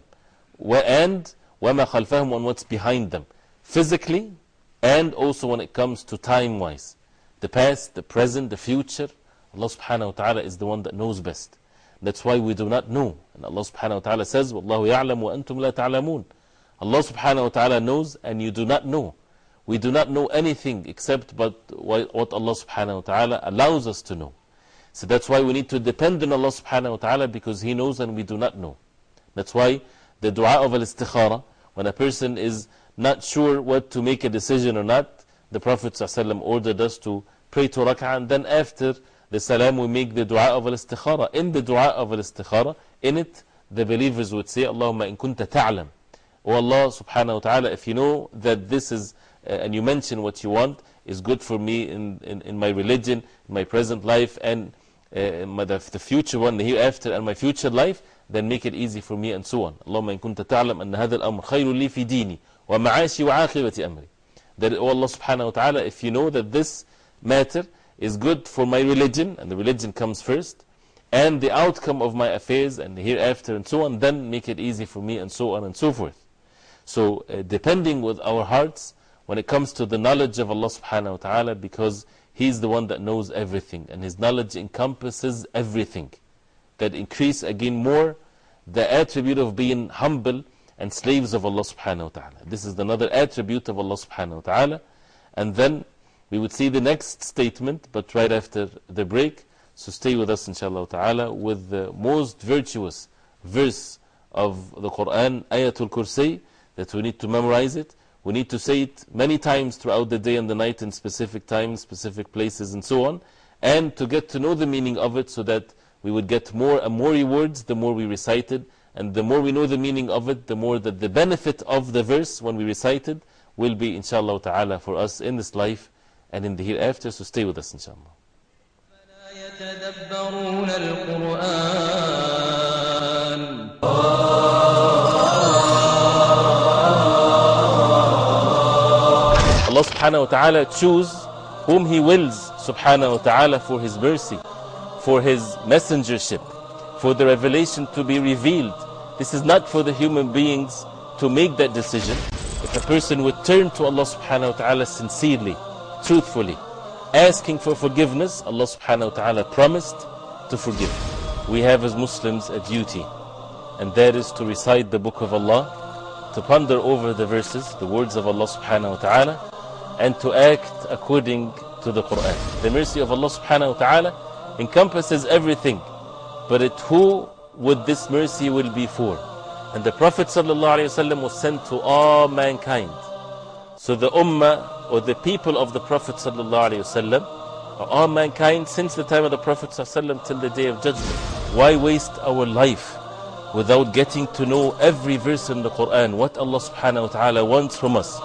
and وَمَا خَلْفَهُمْ, on what's behind them, physically, and also when it comes to time-wise. The past, the present, the future, Allah subhanahu wa ta'ala is the one that knows best. That's why we do not know. And Allah subhanahu wa ta'ala says, وَاللَّهُ يَعْلَمُ وَأَنْتُمْ لَا تَعْلَمُونَ. Allah subhanahu wa ta'ala knows and you do not know. We do not know anything except but what Allah subhanahu wa ta'ala allows us to know. So that's why we need to depend on Allah subhanahu wa ta'ala, because He knows and we do not know. That's why the dua of al-istikhara, when a person is not sure what to make a decision or not, the Prophet ﷺ ordered us to pray two rak'ah, and then after the salam we make the dua of al-istikhara. In the dua of al-istikhara, in it the believers would say, Allahumma in kunta ta'lam. O Allah subhanahu wa ta'ala, if you know that this is, uh, and you mention what you want, is good for me in, in, in my religion, in my present life, and uh, in my, the, the future one, the hereafter, and my future life, then make it easy for me, and so on. Allahumma in kunta ta'lam anna hadha al-amr khayrun li fi dini wa ma'ashi wa akhirati amri. That, O Allah subhanahu wa ta'ala, if you know that this matter is good for my religion, and the religion comes first, and the outcome of my affairs and the hereafter and so on, then make it easy for me, and so on and so forth. So uh, depending with our hearts when it comes to the knowledge of Allah subhanahu wa ta'ala, because He's the one that knows everything, and His knowledge encompasses everything. That increase again more the attribute of being humble and slaves of Allah subhanahu wa ta'ala. This is another attribute of Allah subhanahu wa ta'ala. And then we would see the next statement, but right after the break. So stay with us inshallah ta'ala with the most virtuous verse of the Quran, Ayatul Kursi, that we need to memorize it. We need to say it many times throughout the day and the night in specific times, specific places, and so on. And to get to know the meaning of it so that we would get more and more rewards the more we recite it. And the more we know the meaning of it, the more that the benefit of the verse when we recite it will be, inshallah ta'ala, for us in this life and in the hereafter. So stay with us, inshallah. Allah subhanahu wa ta'ala choose whom He wills subhanahu wa ta'ala for His mercy, for His messengership, for the revelation to be revealed. This is not for the human beings to make that decision. If a person would turn to Allah subhanahu wa ta'ala sincerely, truthfully, asking for forgiveness, Allah subhanahu wa ta'ala promised to forgive. We have as Muslims a duty, and that is to recite the book of Allah, to ponder over the verses, the words of Allah subhanahu wa ta'ala, and to act according to the Quran. The mercy of Allah subhanahu wa ta'ala encompasses everything, but it who would this mercy will be for? And the Prophet sallallahu alaihi wasallam was sent to all mankind. So the ummah or the people of the Prophet sallallahu alaihi wasallam are all mankind since the time of the Prophet sallallahu alaihi wasallam till the day of judgment. Why waste our life without getting to know every verse in the Quran, what Allah subhanahu wa ta'ala wants from us?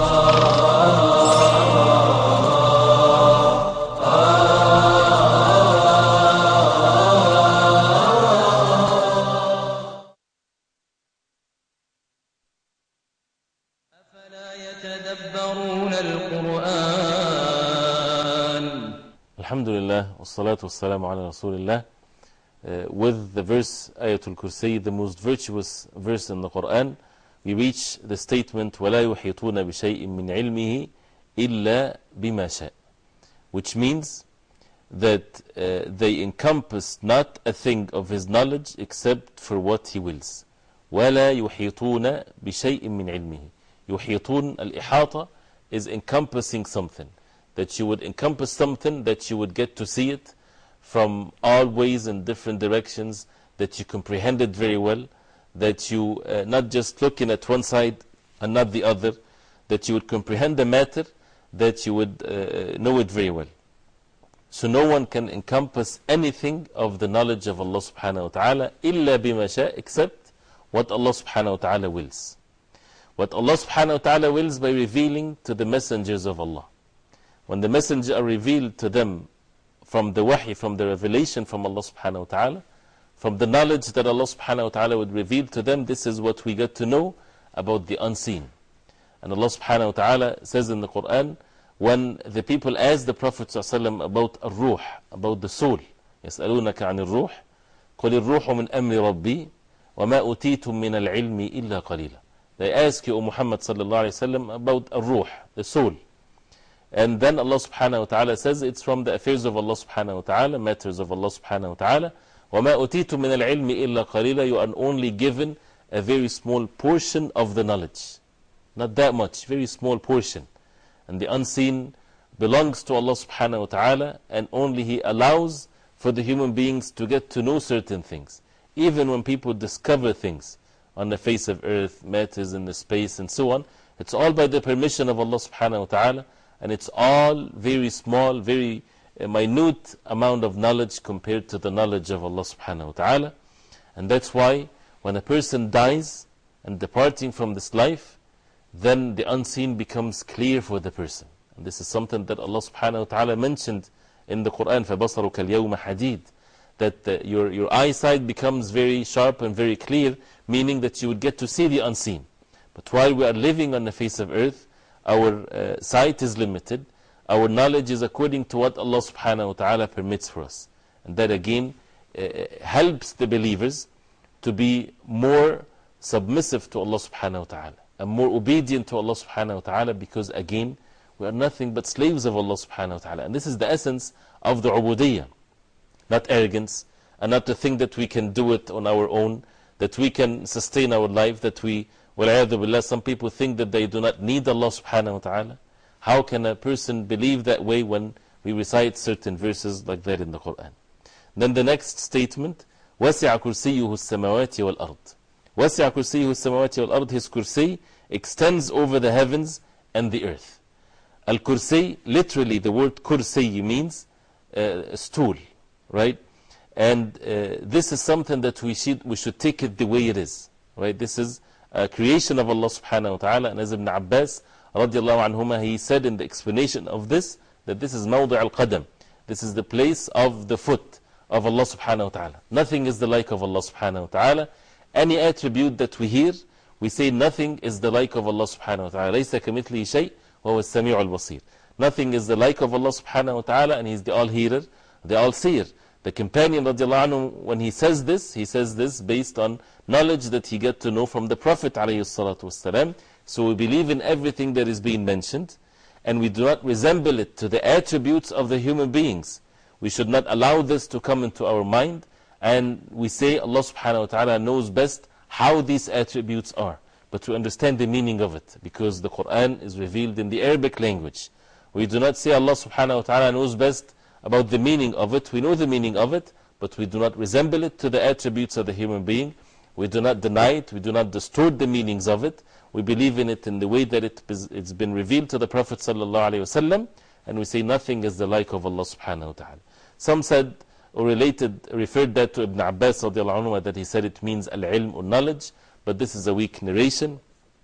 Alhamdulillah, wassalatu wassalamu ala Rasulillah. Uh, with the verse Ayatul Kursi, the most virtuous verse in the Quran, we reach the statement وَلَا يُحِيطُونَ بِشَيْءٍ مِّنْ عِلْمِهِ إِلَّا بِمَا شَاءَ, which means that uh, they encompass not a thing of His knowledge except for what He wills. وَلَا يُحِيطُونَ بِشَيْءٍ مِّنْ عِلْمِهِ. يُحِيطُون, al-ihata, is encompassing something. That you would encompass something, that you would get to see it from all ways and different directions, that you comprehend it very well, that you uh, not just looking at one side and not the other, that you would comprehend the matter, that you would uh, know it very well. So no one can encompass anything of the knowledge of Allah subhanahu wa ta'ala illa bima sha, except what Allah subhanahu wa ta'ala wills. What Allah subhanahu wa ta'ala wills by revealing to the messengers of Allah. When the messengers are revealed to them from the wahi, from the revelation from Allah subhanahu wa ta'ala, from the knowledge that Allah subhanahu wa ta'ala would reveal to them, this is what we get to know about the unseen. And Allah subhanahu wa ta'ala says in the Quran, when the people ask the Prophet ﷺ about ar-ruh, about the soul, يَسْأَلُونَكَ عَنِ الرُّوحِ قُلِ الرُّوحُ مِنْ أَمْرِ رَبِّي وَمَا أُتِيتُم مِّنَ الْعِلْمِ إِلَّا قَلِيلًا. They ask you, O Muhammad sallallahu alayhi wa sallam, about ar-ruh, the soul. And then Allah subhanahu wa ta'ala says it's from the affairs of Allah subhanahu wa ta'ala, matters of Allah subhanahu wa ta'ala. وَمَا أُتِيتُم مِّنَ الْعِلْمِ إِلَّا قَلِيلًا. You are only given a very small portion of the knowledge. Not that much, very small portion. And the unseen belongs to Allah subhanahu wa ta'ala, and only He allows for the human beings to get to know certain things. Even when people discover things on the face of earth, matters in the space and so on, it's all by the permission of Allah subhanahu wa ta'ala. And it's all very small, very uh, minute amount of knowledge compared to the knowledge of Allah subhanahu wa ta'ala. And that's why when a person dies and departing from this life, then the unseen becomes clear for the person. And this is something that Allah subhanahu wa ta'ala mentioned in the Quran, فَبَصَرُكَ الْيَوْمَ حَدِيدٌ, that uh, your, your eyesight becomes very sharp and very clear, meaning that you would get to see the unseen. But while we are living on the face of earth, our uh, sight is limited, our knowledge is according to what Allah subhanahu wa ta'ala permits for us. And that again uh, helps the believers to be more submissive to Allah subhanahu wa ta'ala, and more obedient to Allah subhanahu wa ta'ala, because again, we are nothing but slaves of Allah subhanahu wa ta'ala. And this is the essence of the ubudiyyah. Not arrogance, and not to think that we can do it on our own, that we can sustain our life, that we وَالْعِيَاذُ بِاللَّهِ, some people think that they do not need Allah subhanahu wa ta'ala. How can a person believe that way when we recite certain verses like that in the Quran? Then the next statement, وَسِعَ كُرْسِيُّهُ السَّمَوَاتِ وَالْأَرْضِ. وَسِعَ كُرْسِيُّهُ السَّمَوَاتِ وَالْأَرْضِ. His kursi extends over the heavens and the earth. Al-Kursi, literally the word kursi means uh, a stool, right? And uh, this is something that we should, we should take it the way it is, right? This is a creation of Allah subhanahu wa ta'ala. And as Ibn Abbas radiallahu anhuma, he said in the explanation of this, that this is mawdi' al-qadam. This is the place of the foot of Allah subhanahu wa ta'ala. Nothing is the like of Allah subhanahu wa ta'ala. Any attribute that we hear, we say nothing is the like of Allah subhanahu wa ta'ala. لَيْسَ كَمِثْلِهِ شَيْءٍ وَهُوَ السَّمِيعُ الْبَصِيرُ. Nothing is the like of Allah subhanahu wa ta'ala, and He is the all-hearer, the all-seer. The companion radiallahu anhu, when he says this, he says this based on knowledge that he get to know from the Prophet alayhi salatu wasalam. So we believe in everything that is being mentioned, and we do not resemble it to the attributes of the human beings. We should not allow this to come into our mind, and we say Allah subhanahu wa ta'ala knows best how these attributes are. But to understand the meaning of it, because the Quran is revealed in the Arabic language. We do not say Allah subhanahu wa ta'ala knows best about the meaning of it. We know the meaning of it, but we do not resemble it to the attributes of the human being. We do not deny it. We do not distort the meanings of it. We believe in it in the way that it, it's been revealed to the Prophet sallallahu alaihi wasallam, and we say nothing is the like of Allah subhanahu wa ta'ala. Some said, or related, referred that to Ibn Abbas radiallahu anhu, that he said it means al-ilm or knowledge, but this is a weak narration.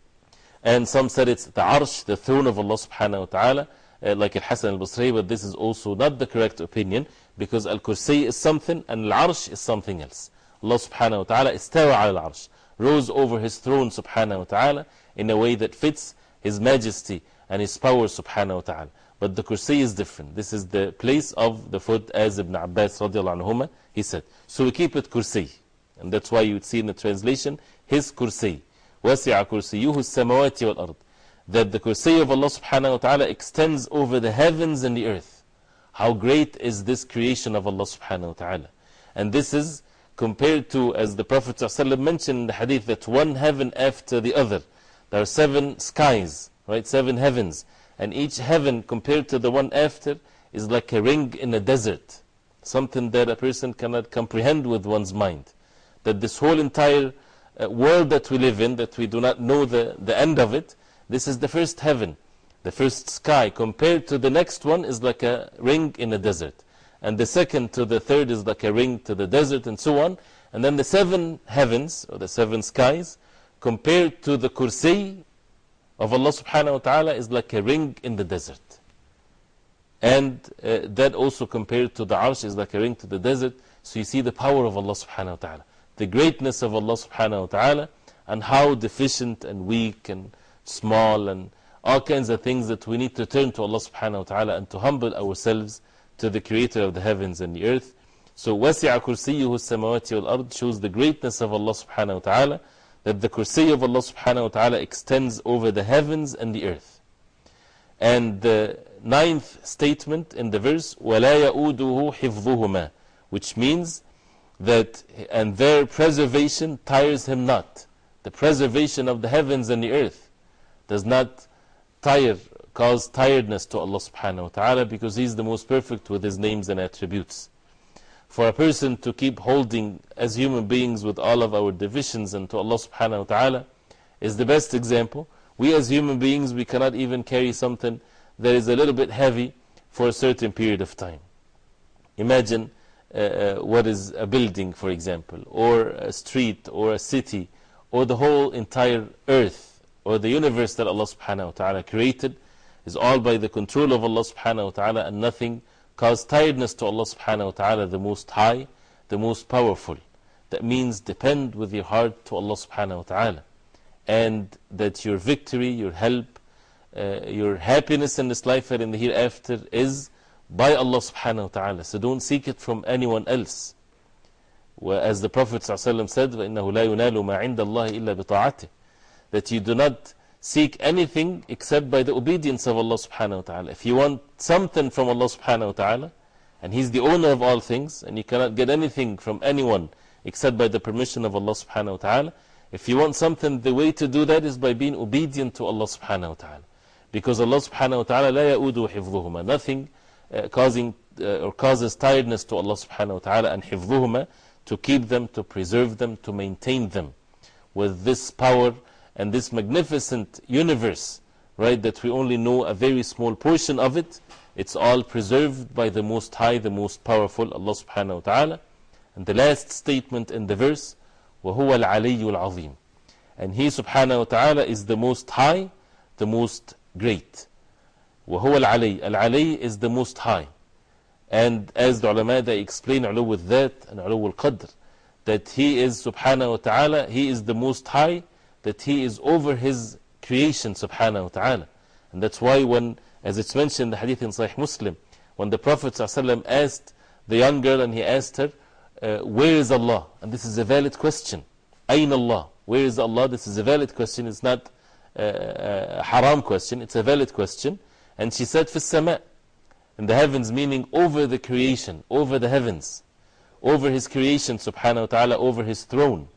And some said it's the arsh, the throne of Allah subhanahu wa ta'ala, uh, like Al-Hasan al-Basri, but this is also not the correct opinion, because Al-Kursi is something and Al-Arsh is something else. Allah subhanahu wa ta'ala istawa ala al-Arsh, rose over His throne subhanahu wa ta'ala in a way that fits His majesty and His power subhanahu wa ta'ala. But the Kursi is different. This is the place of the foot, as Ibn Abbas radiallahu anhuma, he said. So we keep it Kursi. And that's why you would see in the translation, His Kursi. وَسِعَ كُرْسِيُّهُ السَّمَوَاتِ وَالْأَرْضِ. That the Kursi of Allah subhanahu wa ta'ala extends over the heavens and the earth. How great is this creation of Allah subhanahu wa ta'ala. And this is compared to, as the Prophet ﷺ mentioned in the hadith, that one heaven after the other. There are seven skies, right? Seven heavens. And each heaven compared to the one after is like a ring in a desert. Something that a person cannot comprehend with one's mind. That this whole entire uh, world that we live in, that we do not know the, the end of it, this is the first heaven, the first sky. Compared to the next one is like a ring in a desert. And the second to the third is like a ring to the desert, and so on. And then the seven heavens, or the seven skies, compared to the Kursi of Allah subhanahu wa ta'ala is like a ring in the desert. And uh, that also compared to the Arsh is like a ring to the desert. So you see the power of Allah subhanahu wa ta'ala, the greatness of Allah subhanahu wa ta'ala, and how deficient and weak and small and all kinds of things that we need to turn to Allah subhanahu wa ta'ala and to humble ourselves to the Creator of the heavens and the earth. So وَسِعَ كُرْسِيُّهُ السَّمَوَاتِ وَالْأَرْضِ shows the greatness of Allah subhanahu wa ta'ala, that the Kursi of Allah subhanahu wa ta'ala extends over the heavens and the earth. And the ninth statement in the verse, وَلَا يَؤُودُهُ حِفْظُهُمَا, which means that, and their preservation tires Him not. The preservation of the heavens and the earth does not tire, cause tiredness to Allah subhanahu wa ta'ala, because He is the most perfect with His names and attributes. For a person to keep holding as human beings with all of our divisions and to Allah subhanahu wa ta'ala is the best example. We as human beings, we cannot even carry something that is a little bit heavy for a certain period of time. Imagine uh, uh, what is a building, for example, or a street, or a city, or the whole entire earth, or the universe that Allah subhanahu wa ta'ala created, is all by the control of Allah subhanahu wa ta'ala, and nothing cause tiredness to Allah subhanahu wa ta'ala, the most high, the most powerful. That means depend with your heart to Allah subhanahu wa ta'ala, and that your victory, your help, uh, your happiness in this life and in the hereafter is by Allah subhanahu wa ta'ala. So don't seek it from anyone else. As the Prophet ﷺ said, وَإِنَّهُ لَا يُنَالُ مَا عِنْدَ اللَّهِ إِلَّا بِطَاعَتِهِ, that you do not seek anything except by the obedience of Allah subhanahu wa ta'ala. If you want something from Allah subhanahu wa ta'ala, and He's the owner of all things, and you cannot get anything from anyone except by the permission of Allah subhanahu wa ta'ala, if you want something, the way to do that is by being obedient to Allah subhanahu wa ta'ala. Because Allah subhanahu wa ta'ala لَا يَؤُودُ حِفْظُهُمَا, nothing uh, causing uh, or causes tiredness to Allah subhanahu wa ta'ala, and حِفْظُهُمَا, to keep them, to preserve them, to maintain them with this power and this magnificent universe, right, that we only know a very small portion of it, it's all preserved by the Most High, the Most Powerful, Allah subhanahu wa ta'ala. And the last statement in the verse, وَهُوَ الْعَلِيُّ الْعَظِيمُ. And He subhanahu wa ta'ala is the Most High, the Most Great. وَهُوَ الْعَلِيُّ. Al-Ali is the Most High. And as the ulama, they explain ulu al-dhat and ulu al-qadr, that He is subhanahu wa ta'ala, He is the Most High, that He is over His creation subhanahu wa ta'ala. And that's why when, as it's mentioned in the hadith in Sahih Muslim, when the Prophet ﷺ asked the young girl and he asked her, uh, where is Allah? And this is a valid question. Ayn Allah? Where is Allah? This is a valid question. It's not uh, a haram question. It's a valid question. And she said, Fis sama, in the heavens, meaning over the creation, over the heavens, over His creation subhanahu wa ta'ala, over His throne.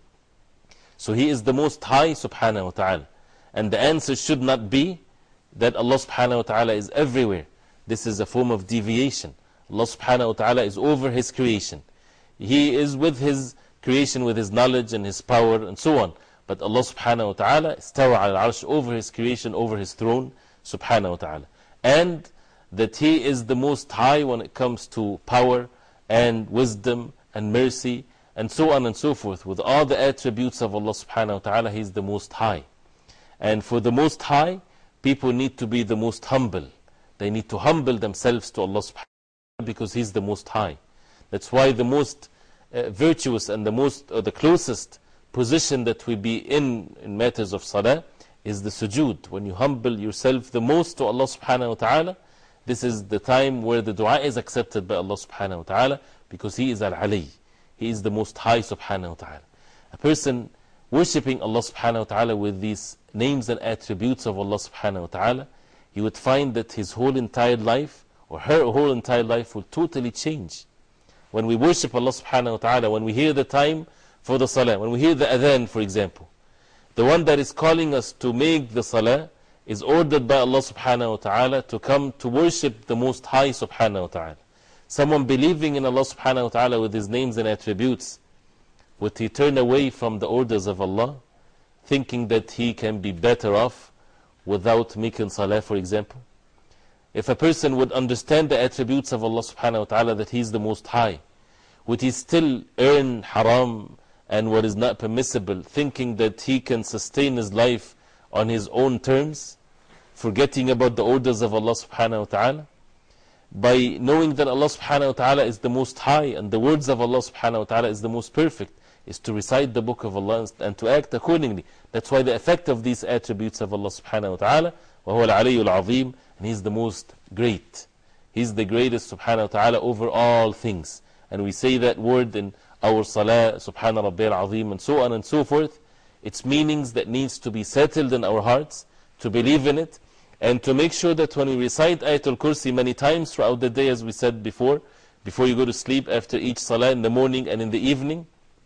So He is the Most High subhanahu wa ta'ala. And the answer should not be that Allah subhanahu wa ta'ala is everywhere. This is a form of deviation. Allah subhanahu wa ta'ala is over His creation. He is with His creation, with His knowledge and His power and so on. But Allah subhanahu wa ta'ala istawa al-arsh, over His creation, over His throne subhanahu wa ta'ala. And that He is the Most High when it comes to power and wisdom and mercy and so on and so forth. With all the attributes of Allah subhanahu wa ta'ala, He is the Most High. And for the Most High, people need to be the most humble. They need to humble themselves to Allah subhanahu wa ta'ala because He's the Most High. That's why the most uh, virtuous and the most, or the closest position that we be in, in matters of salah, is the sujood. When you humble yourself the most to Allah subhanahu wa ta'ala, this is the time where the dua is accepted by Allah subhanahu wa ta'ala, because He is Al-Ali. He is the Most High subhanahu wa ta'ala. A person worshipping Allah subhanahu wa ta'ala with these names and attributes of Allah subhanahu wa ta'ala, he would find that his whole entire life, or her whole entire life, will totally change. When we worship Allah subhanahu wa ta'ala, when we hear the time for the salah, when we hear the adhan, for example, the one that is calling us to make the salah is ordered by Allah subhanahu wa ta'ala to come to worship the Most High subhanahu wa ta'ala. Someone believing in Allah subhanahu wa ta'ala with His names and attributes, would he turn away from the orders of Allah, thinking that he can be better off without making salah, for example? If a person would understand the attributes of Allah subhanahu wa ta'ala, that He is the Most High, would he still earn haram and what is not permissible, thinking that he can sustain his life on his own terms, forgetting about the orders of Allah subhanahu wa ta'ala? By knowing that Allah subhanahu wa ta'ala is the Most High and the words of Allah subhanahu wa ta'ala is the most perfect, is to recite the book of Allah and to act accordingly. That's why the effect of these attributes of Allah subhanahu wa ta'ala, وَهُوَ الْعَلِيُّ الْعَظِيمُ, and He is the most great. He is the greatest subhanahu wa ta'ala over all things. And we say that word in our salah, subhana rabbil azim, and so on and so forth. Its meanings that needs to be settled in our hearts, to believe in it, and to make sure that when we recite Ayatul Kursi many times throughout the day, as we said before, before you go to sleep, after each salah, in the morning and in the evening,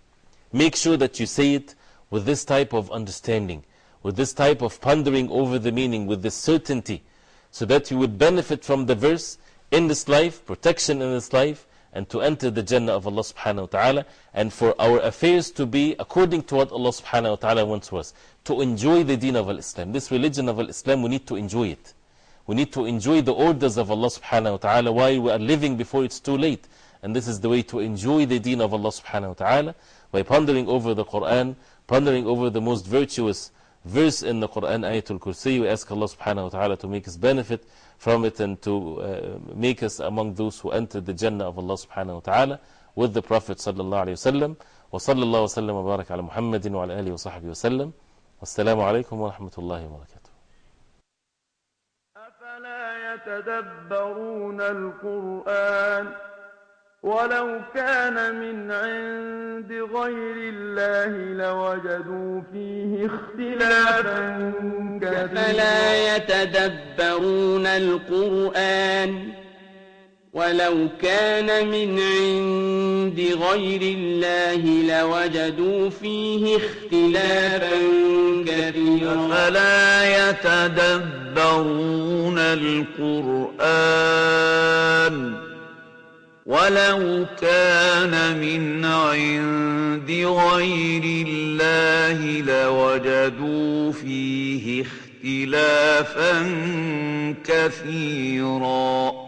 make sure that you say it with this type of understanding, with this type of pondering over the meaning, with this certainty, so that you would benefit from the verse in this life, protection in this life, and to enter the Jannah of Allah subhanahu wa ta'ala, and for our affairs to be according to what Allah subhanahu wa ta'ala wants for us, to enjoy the deen of Al-Islam. This religion of Al-Islam, we need to enjoy it. We need to enjoy the orders of Allah subhanahu wa ta'ala while we are living before it's too late. And this is the way to enjoy the deen of Allah subhanahu wa ta'ala, by pondering over the Quran, pondering over the most virtuous verse in the Quran, Ayatul Kursi. We ask Allah subhanahu wa ta'ala to make us benefit from it and to uh, make us among those who enter the Jannah of Allah subhanahu wa ta'ala with the Prophet sallallahu alayhi wa sallam. Wa sallallahu wa sallam wa barak ala Muhammadin wa ala alihi wa sahbihi wa sallam. Wassalamu alaikum wa rahmatullahi wa barakatuh. أفلا يتدبرون القرآن ولو كان من عند غير الله لوجدوا فيه اختلافا كثيرا أفلا يتدبرون القرآن ولو كان من عند غير الله لوجدوا فيه اختلافا كثيرا أفلا يتدبرون القرآن ولو كان من عند غير الله لوجدوا فيه اختلافا كثيرا